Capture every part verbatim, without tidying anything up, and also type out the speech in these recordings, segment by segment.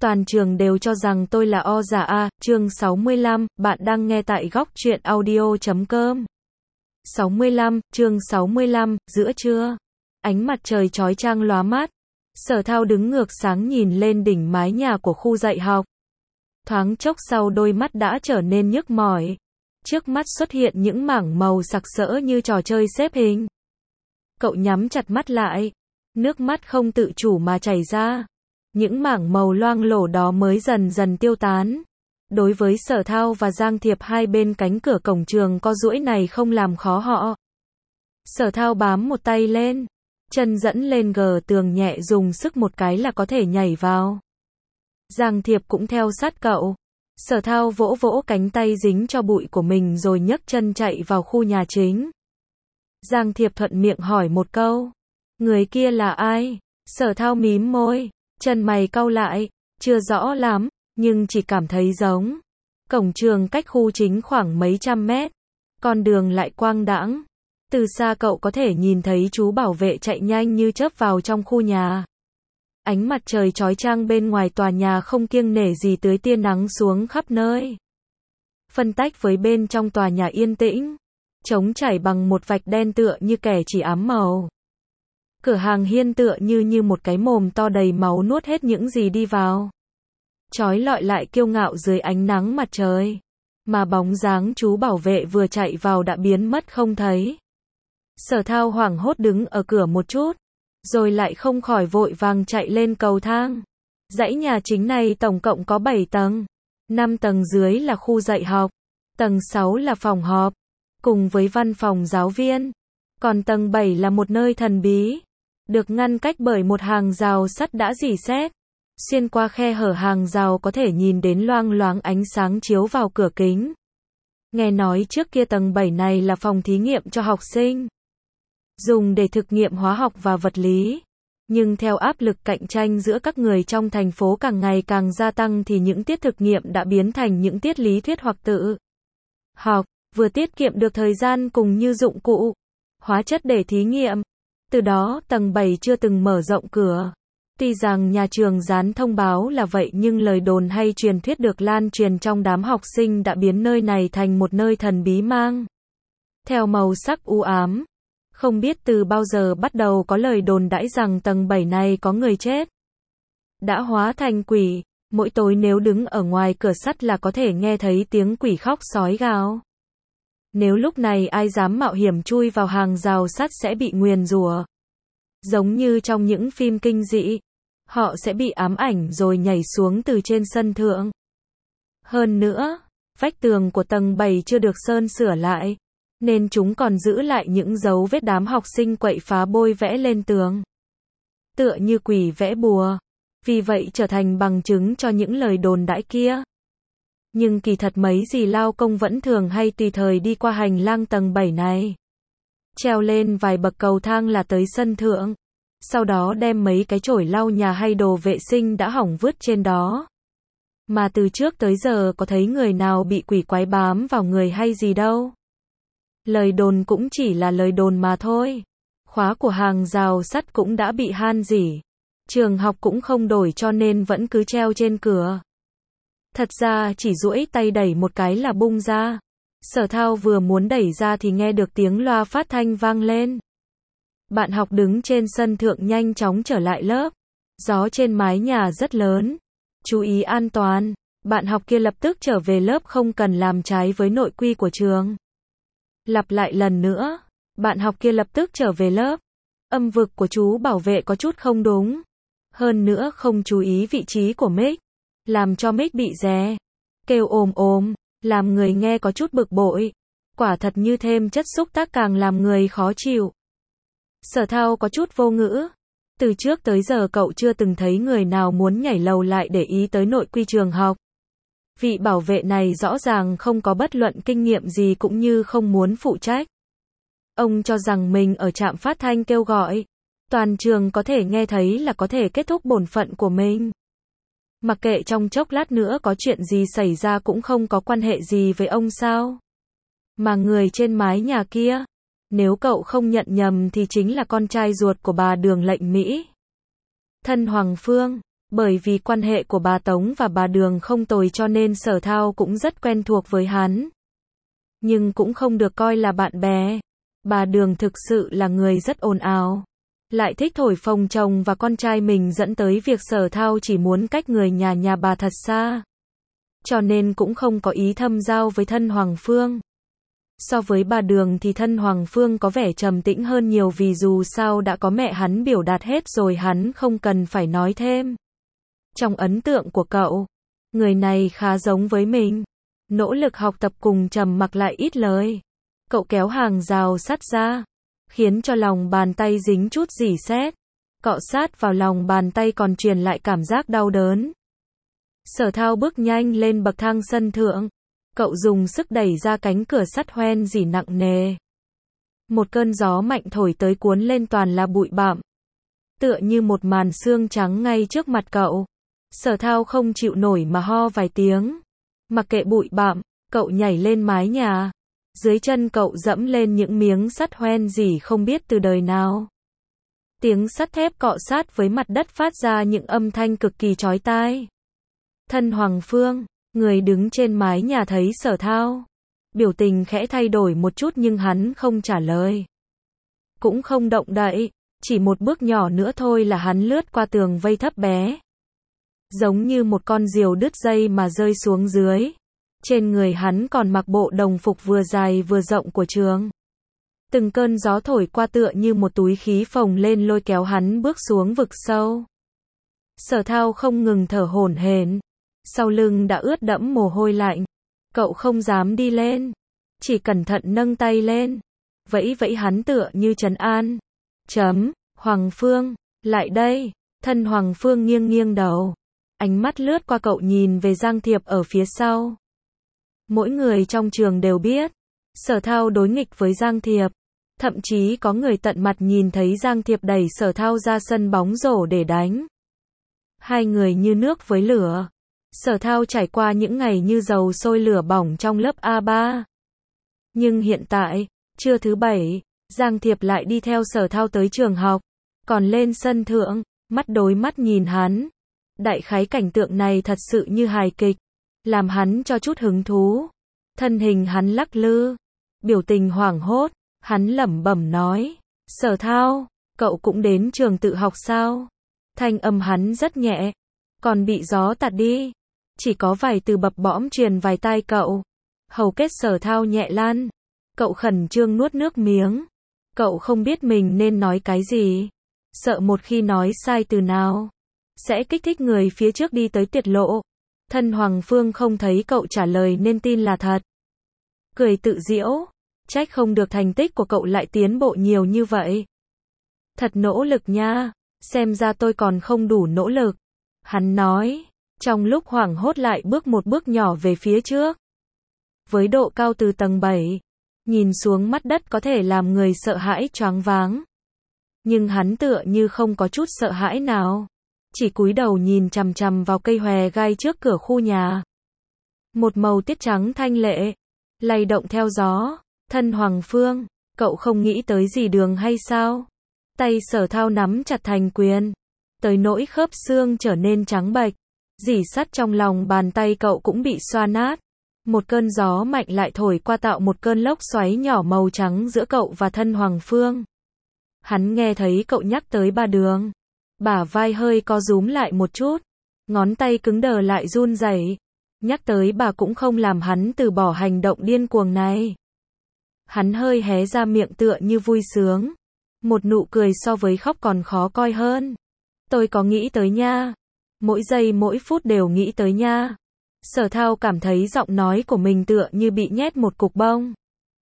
Toàn trường đều cho rằng tôi là o giả a, chương sáu mươi lăm, bạn đang nghe tại góc truyện audio chấm com. sáu mươi lăm, chương sáu mươi lăm, giữa trưa. Ánh mặt trời chói chang lóa mắt. Sở Thao đứng ngược sáng nhìn lên đỉnh mái nhà của khu dạy học. Thoáng chốc sau đôi mắt đã trở nên nhức mỏi. Trước mắt xuất hiện những mảng màu sặc sỡ như trò chơi xếp hình. Cậu nhắm chặt mắt lại. Nước mắt không tự chủ mà chảy ra. Những mảng màu loang lổ đó mới dần dần tiêu tán. Đối với Sở Thao và Giang Thiệp, hai bên cánh cửa cổng trường co duỗi này không làm khó họ. Sở Thao bám một tay lên, chân dẫn lên gờ tường nhẹ dùng sức một cái là có thể nhảy vào. Giang Thiệp cũng theo sát cậu. Sở Thao vỗ vỗ cánh tay dính cho bụi của mình rồi nhấc chân chạy vào khu nhà chính. Giang Thiệp thuận miệng hỏi một câu. Người kia là ai? Sở Thao mím môi. Chân mày cau lại, chưa rõ lắm, nhưng chỉ cảm thấy giống. Cổng trường cách khu chính khoảng mấy trăm mét. Con đường lại quang đãng. Từ xa cậu có thể nhìn thấy chú bảo vệ chạy nhanh như chớp vào trong khu nhà. Ánh mặt trời chói chang bên ngoài tòa nhà không kiêng nể gì tưới tia nắng xuống khắp nơi. Phân tách với bên trong tòa nhà yên tĩnh. Trống trải bằng một vạch đen tựa như kẻ chỉ ám màu. Cửa hàng hiên tựa như như một cái mồm to đầy máu nuốt hết những gì đi vào. Chói lọi lại kiêu ngạo dưới ánh nắng mặt trời. Mà bóng dáng chú bảo vệ vừa chạy vào đã biến mất không thấy. Sở Thao hoảng hốt đứng ở cửa một chút. Rồi lại không khỏi vội vàng chạy lên cầu thang. Dãy nhà chính này tổng cộng có bảy tầng. năm tầng dưới là khu dạy học. Tầng sáu là phòng họp. Cùng với văn phòng giáo viên. Còn tầng bảy là một nơi thần bí. Được ngăn cách bởi một hàng rào sắt đã rỉ sét. Xuyên qua khe hở hàng rào có thể nhìn đến loang loáng ánh sáng chiếu vào cửa kính. Nghe nói trước kia tầng bảy này là phòng thí nghiệm cho học sinh. Dùng để thực nghiệm hóa học và vật lý. Nhưng theo áp lực cạnh tranh giữa các người trong thành phố càng ngày càng gia tăng thì những tiết thực nghiệm đã biến thành những tiết lý thuyết hoặc tự học, vừa tiết kiệm được thời gian cùng như dụng cụ, hóa chất để thí nghiệm. Từ đó, tầng bảy chưa từng mở rộng cửa. Tuy rằng nhà trường dán thông báo là vậy nhưng lời đồn hay truyền thuyết được lan truyền trong đám học sinh đã biến nơi này thành một nơi thần bí mang theo màu sắc u ám. Không biết từ bao giờ bắt đầu có lời đồn đãi rằng tầng bảy này có người chết đã hóa thành quỷ. Mỗi tối nếu đứng ở ngoài cửa sắt là có thể nghe thấy tiếng quỷ khóc sói gào. Nếu lúc này ai dám mạo hiểm chui vào hàng rào sắt sẽ bị nguyền rủa. Giống như trong những phim kinh dị, họ sẽ bị ám ảnh rồi nhảy xuống từ trên sân thượng. Hơn nữa, vách tường của tầng bảy chưa được sơn sửa lại, nên chúng còn giữ lại những dấu vết đám học sinh quậy phá bôi vẽ lên tường. Tựa như quỷ vẽ bùa, vì vậy trở thành bằng chứng cho những lời đồn đãi kia. Nhưng kỳ thật mấy dì lao công vẫn thường hay tùy thời đi qua hành lang tầng bảy này. Treo lên vài bậc cầu thang là tới sân thượng. Sau đó đem mấy cái chổi lau nhà hay đồ vệ sinh đã hỏng vứt trên đó. Mà từ trước tới giờ có thấy người nào bị quỷ quái bám vào người hay gì đâu. Lời đồn cũng chỉ là lời đồn mà thôi. Khóa của hàng rào sắt cũng đã bị han rỉ. Trường học cũng không đổi cho nên vẫn cứ treo trên cửa. Thật ra chỉ duỗi tay đẩy một cái là bung ra. Sở Thao vừa muốn đẩy ra thì nghe được tiếng loa phát thanh vang lên. Bạn học đứng trên sân thượng nhanh chóng trở lại lớp. Gió trên mái nhà rất lớn. Chú ý an toàn. Bạn học kia lập tức trở về lớp không cần làm trái với nội quy của trường. Lặp lại lần nữa. Bạn học kia lập tức trở về lớp. Âm vực của chú bảo vệ có chút không đúng. Hơn nữa không chú ý vị trí của mic. Làm cho mic bị rè. Kêu ồm ồm. Làm người nghe có chút bực bội. Quả thật như thêm chất xúc tác càng làm người khó chịu. Sở Thao có chút vô ngữ. Từ trước tới giờ cậu chưa từng thấy người nào muốn nhảy lầu lại để ý tới nội quy trường học. Vị bảo vệ này rõ ràng không có bất luận kinh nghiệm gì cũng như không muốn phụ trách. Ông cho rằng mình ở trạm phát thanh kêu gọi. Toàn trường có thể nghe thấy là có thể kết thúc bổn phận của mình. Mặc kệ trong chốc lát nữa có chuyện gì xảy ra cũng không có quan hệ gì với ông sao. Mà người trên mái nhà kia, nếu cậu không nhận nhầm thì chính là con trai ruột của bà Đường Lệnh Mỹ. Thân Hoàng Phương, Bởi vì quan hệ của bà Tống và bà Đường không tồi cho nên Sở Thao cũng rất quen thuộc với hắn. Nhưng cũng không được coi là bạn bè. Bà Đường thực sự là người rất ồn ào. Lại thích thổi phồng chồng và con trai mình dẫn tới việc Sở Thao chỉ muốn cách người nhà nhà bà thật xa. Cho nên cũng không có ý thâm giao với thân Hoàng Phương. So với bà Đường thì thân Hoàng Phương có vẻ trầm tĩnh hơn nhiều vì dù sao đã có mẹ hắn biểu đạt hết rồi hắn không cần phải nói thêm. Trong ấn tượng của cậu, người này khá giống với mình. Nỗ lực học tập cùng trầm mặc lại ít lời. Cậu kéo hàng rào sắt ra, khiến cho lòng bàn tay dính chút rỉ sét. Cọ sát vào lòng bàn tay còn truyền lại cảm giác đau đớn. Sở Thao bước nhanh lên bậc thang sân thượng. Cậu dùng sức đẩy ra cánh cửa sắt hoen rỉ nặng nề. Một cơn gió mạnh thổi tới cuốn lên toàn là bụi bặm. Tựa như một màn sương trắng ngay trước mặt cậu. Sở Thao không chịu nổi mà ho vài tiếng. Mặc kệ bụi bặm, cậu nhảy lên mái nhà. Dưới chân cậu dẫm lên những miếng sắt hoen rỉ không biết từ đời nào. Tiếng sắt thép cọ sát với mặt đất phát ra những âm thanh cực kỳ chói tai. Thân Hoàng Phương, người đứng trên mái nhà thấy Sở Thao. Biểu tình khẽ thay đổi một chút nhưng hắn không trả lời. Cũng không động đậy, chỉ một bước nhỏ nữa thôi là hắn lướt qua tường vây thấp bé. Giống như một con diều đứt dây mà rơi xuống dưới. Trên người hắn còn mặc bộ đồng phục vừa dài vừa rộng của trường. Từng cơn gió thổi qua tựa như một túi khí phồng lên lôi kéo hắn bước xuống vực sâu. Sở Thao không ngừng thở hổn hển. Sau lưng đã ướt đẫm mồ hôi lạnh. Cậu không dám đi lên. Chỉ cẩn thận nâng tay lên. Vẫy vẫy hắn tựa như trấn an. Chấm, Hoàng Phương, lại đây. Thân Hoàng Phương nghiêng nghiêng đầu. Ánh mắt lướt qua cậu nhìn về Giang Thiệp ở phía sau. Mỗi người trong trường đều biết. Sở Thao đối nghịch với Giang Thiệp. Thậm chí có người tận mặt nhìn thấy Giang Thiệp đẩy Sở Thao ra sân bóng rổ để đánh. Hai người như nước với lửa. Sở Thao trải qua những ngày như dầu sôi lửa bỏng trong lớp A ba. Nhưng hiện tại, trưa thứ bảy, Giang Thiệp lại đi theo Sở Thao tới trường học. Còn lên sân thượng, mắt đối mắt nhìn hắn. Đại khái cảnh tượng này thật sự như hài kịch. Làm hắn cho chút hứng thú. Thân hình hắn lắc lư. Biểu tình hoảng hốt. Hắn lẩm bẩm nói. Sở Thao, cậu cũng đến trường tự học sao? Thanh âm hắn rất nhẹ. Còn bị gió tạt đi. Chỉ có vài từ bập bõm truyền vài tai cậu. Hầu kết Sở Thao nhẹ lan. Cậu khẩn trương nuốt nước miếng. Cậu không biết mình nên nói cái gì. Sợ một khi nói sai từ nào, sẽ kích thích người phía trước đi tới tuyệt lộ. Thân Hoàng Phương không thấy cậu trả lời nên tin là thật. Cười tự giễu. Trách không được thành tích của cậu lại tiến bộ nhiều như vậy. Thật nỗ lực nha. Xem ra tôi còn không đủ nỗ lực. Hắn nói. Trong lúc hoảng hốt lại bước một bước nhỏ về phía trước. Với độ cao từ tầng bảy. Nhìn xuống mắt đất có thể làm người sợ hãi choáng váng. Nhưng hắn tựa như không có chút sợ hãi nào. Chỉ cúi đầu nhìn chằm chằm vào cây hòe gai trước cửa khu nhà. Một màu tiết trắng thanh lệ. Lay động theo gió. Thân Hoàng Phương, cậu không nghĩ tới gì đường hay sao? Tay Sở Thao nắm chặt thành quyền. Tới nỗi khớp xương trở nên trắng bệch. Rỉ sắt trong lòng bàn tay cậu cũng bị xoa nát. Một cơn gió mạnh lại thổi qua tạo một cơn lốc xoáy nhỏ màu trắng giữa cậu và thân Hoàng Phương. Hắn nghe thấy cậu nhắc tới bà Đường. Bả vai hơi co rúm lại một chút. Ngón tay cứng đờ lại run rẩy. Nhắc tới bà cũng không làm hắn từ bỏ hành động điên cuồng này. Hắn hơi hé ra miệng tựa như vui sướng. Một nụ cười so với khóc còn khó coi hơn. Tôi có nghĩ tới nha. Mỗi giây mỗi phút đều nghĩ tới nha. Sở Thao cảm thấy giọng nói của mình tựa như bị nhét một cục bông.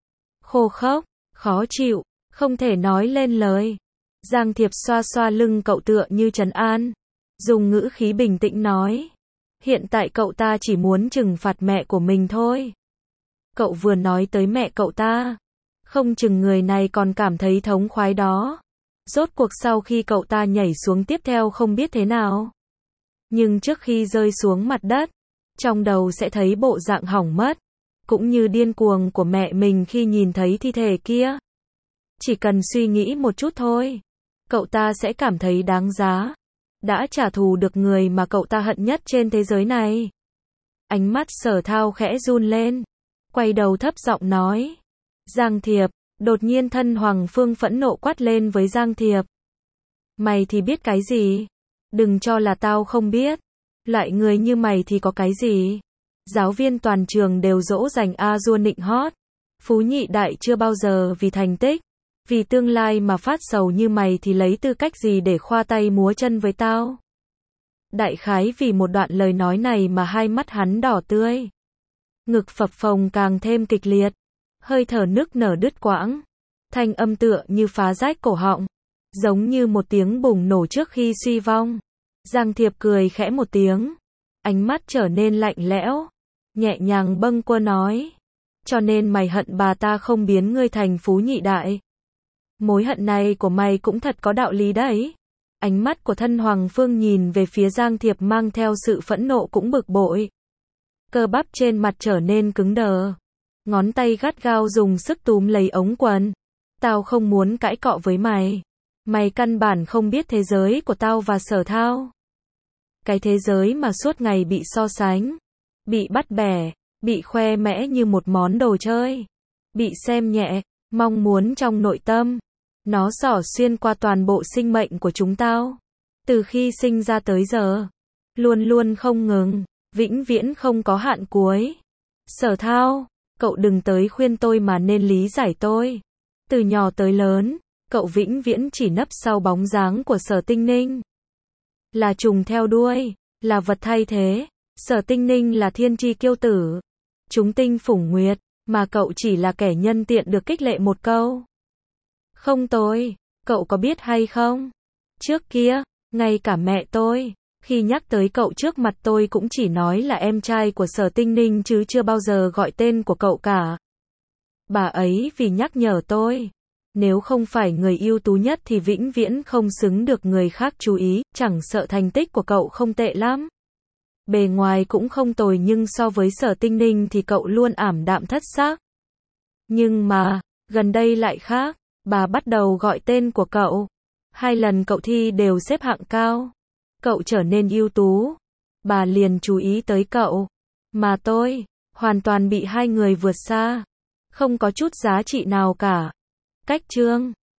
Khô khốc, khó chịu, không thể nói lên lời. Giang Thiệp xoa xoa lưng cậu tựa như trấn an. Dùng ngữ khí bình tĩnh nói. Hiện tại cậu ta chỉ muốn trừng phạt mẹ của mình thôi. Cậu vừa nói tới mẹ cậu ta. Không chừng người này còn cảm thấy thống khoái đó. Rốt cuộc sau khi cậu ta nhảy xuống tiếp theo không biết thế nào. Nhưng trước khi rơi xuống mặt đất, trong đầu sẽ thấy bộ dạng hỏng mất. Cũng như điên cuồng của mẹ mình khi nhìn thấy thi thể kia. Chỉ cần suy nghĩ một chút thôi. Cậu ta sẽ cảm thấy đáng giá. đã trả thù được người mà cậu ta hận nhất trên thế giới này. Ánh mắt Sở Thao khẽ run lên, quay đầu thấp giọng nói. Giang Thiệp, đột nhiên thân Hoàng Phương phẫn nộ quát lên với Giang Thiệp. Mày thì biết cái gì? Đừng cho là tao không biết. Loại người như mày thì có cái gì? Giáo viên toàn trường đều dỗ dành a dua nịnh hót. Phú nhị đại chưa bao giờ vì thành tích, vì tương lai mà phát sầu như mày thì lấy tư cách gì để khoa tay múa chân với tao? Đại khái vì một đoạn lời nói này mà hai mắt hắn đỏ tươi. Ngực phập phồng càng thêm kịch liệt. Hơi thở nức nở đứt quãng. Thanh âm tựa như phá rách cổ họng. Giống như một tiếng bùng nổ trước khi suy vong. Giang Thiệp cười khẽ một tiếng. Ánh mắt trở nên lạnh lẽo. Nhẹ nhàng bâng quơ nói. Cho nên mày hận bà ta không biến ngươi thành phú nhị đại. Mối hận này của mày cũng thật có đạo lý đấy. Ánh mắt của thân Hoàng Phương nhìn về phía Giang Thiệp mang theo sự phẫn nộ cũng bực bội. Cơ bắp trên mặt trở nên cứng đờ. Ngón tay gắt gao dùng sức túm lấy ống quần. Tao không muốn cãi cọ với mày. Mày căn bản không biết thế giới của tao và Sở Thao. Cái thế giới mà suốt ngày bị so sánh, bị bắt bẻ, bị khoe mẽ như một món đồ chơi, bị xem nhẹ, mong muốn trong nội tâm. Nó xỏ xuyên qua toàn bộ sinh mệnh của chúng tao. Từ khi sinh ra tới giờ. Luôn luôn không ngừng. Vĩnh viễn không có hạn cuối. Sở Thao, cậu đừng tới khuyên tôi mà nên lý giải tôi. Từ nhỏ tới lớn, cậu vĩnh viễn chỉ nấp sau bóng dáng của Sở Tinh Ninh. Là trùng theo đuôi, là vật thay thế. Sở Tinh Ninh là thiên tri kiêu tử. Chúng tinh phủng nguyệt, mà cậu chỉ là kẻ nhân tiện được khích lệ một câu. Không tôi, cậu có biết hay không? Trước kia, ngay cả mẹ tôi, khi nhắc tới cậu trước mặt tôi cũng chỉ nói là em trai của Sở Tinh Ninh chứ chưa bao giờ gọi tên của cậu cả. Bà ấy vì nhắc nhở tôi, nếu không phải người ưu tú nhất thì vĩnh viễn không xứng được người khác chú ý, chẳng sợ thành tích của cậu không tệ lắm. Bề ngoài cũng không tồi nhưng so với Sở Tinh Ninh thì cậu luôn ảm đạm thất sắc. Nhưng mà, gần đây lại khác. Bà bắt đầu gọi tên của cậu. Hai lần cậu thi đều xếp hạng cao. Cậu trở nên ưu tú. Bà liền chú ý tới cậu. Mà tôi, hoàn toàn bị hai người vượt xa. Không có chút giá trị nào cả. Cách chương